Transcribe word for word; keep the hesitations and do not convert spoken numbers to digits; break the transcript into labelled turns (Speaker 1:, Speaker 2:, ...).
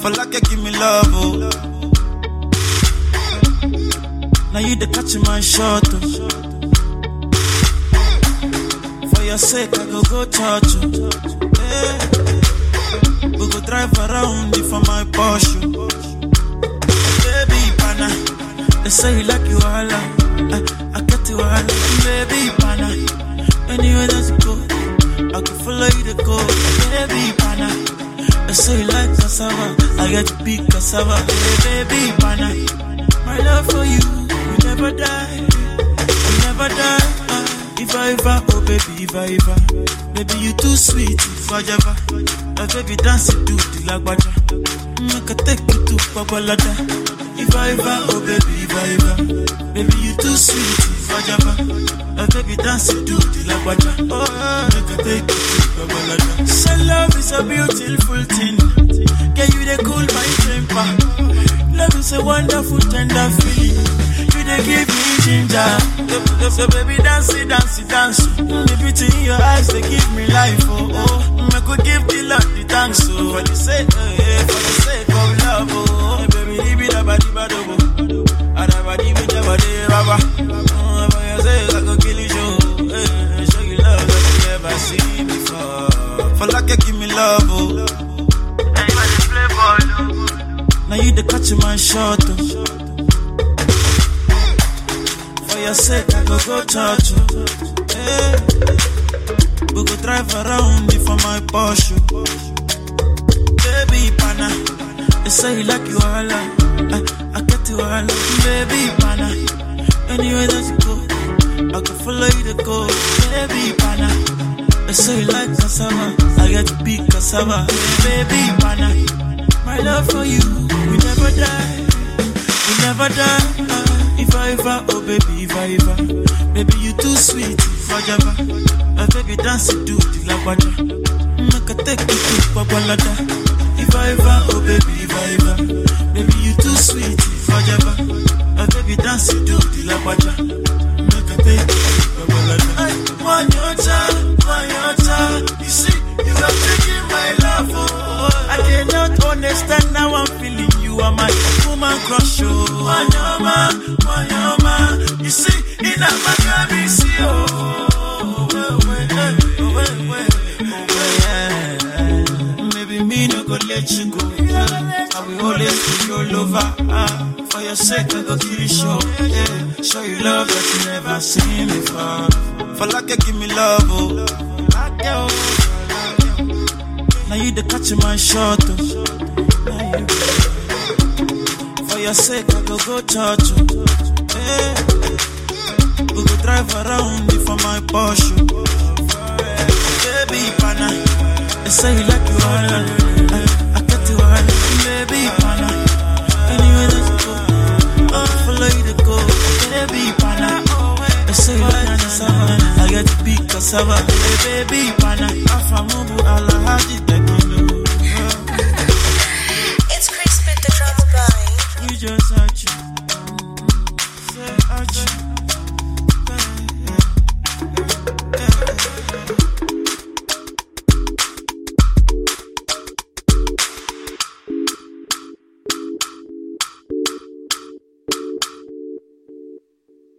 Speaker 1: For like you give me love, oh. Now you the catch my shot, oh. For your sake, I go go church, oh. Yeah. We go drive around it for my Porsche. Baby, pana, they say you like you all, I, I get you all. Baby, pana, anywhere that you go, I can follow you to go. Baby, pana, they say you like cassava, I get to be cassava. Hey, baby, pana, my love for you, you never die, you never die. Uh, if I ever, oh baby, if I ever, baby you too sweet, if I ever, uh, baby dance it to the lagwaja, make a take you to Babalada. If I ever, oh baby, if I ever, baby you too sweet, if I ever, uh, baby dance it to the lagwaja, oh make a take you to Babalada. So love is a beautiful thing, can you they cool my temper? Love is a wonderful tender feeling. You they give me ginger. So baby dance it, dance it, dance. The beauty in your eyes they give me life. Oh oh, I could give the Lord the thanks. Oh, for the sake, oh, yeah, for the sake of love. Oh, baby, leave it about the bad oh. Adabadi with the body, baba. Oh, for your sake I could kill you. Show, hey, show you love that you never seen before. For like you give me love. Oh. Now you the catch my shot, oh. For your sake, I go go church, oh. Yeah. We go drive around it for my Porsche. Baby, pana, they say you like you all, I, I get you all. Baby, pana, anywhere that you go, I can follow you to go. Baby, pana, they say you like cassava, I get to be cassava. Baby, pana, my love for you, we never die, we never die. Uh, if I ever, oh baby, if I ever, baby you too sweet, if I ever, uh, baby dance it to the lagwaja, make a take you to Babalada. If I ever, oh baby, if I ever, baby you too sweet, if I ever, uh, baby dance it to the lagwaja, make a take you to Babalada. One your child, one your child, you see, you have taken my love, oh. I cannot understand now I'm feeling you are my woman crush, oh. Wanyama, wanyama, you see, in a magabi, see, oh. Maybe me no go let you go. I will always be your lover. Ah, for your sake, I go kill you, show. Yeah, show you love that you never seen before. For like you give me love, oh. Now you the catch my shot, oh. For your sake, I go go church, oh. Yeah. We go drive around it for my Porsche. Baby, pana, they say you like you all, I, I get you all. Baby, pana, anywhere that you go, I'll follow you to go. Baby, pana, they say you like cassava, I get to be cassava. Baby, pana, afamubu ala hadi tekino.
Speaker 2: It's Chris with the drama guy.
Speaker 1: You just hurt you, say hurt you.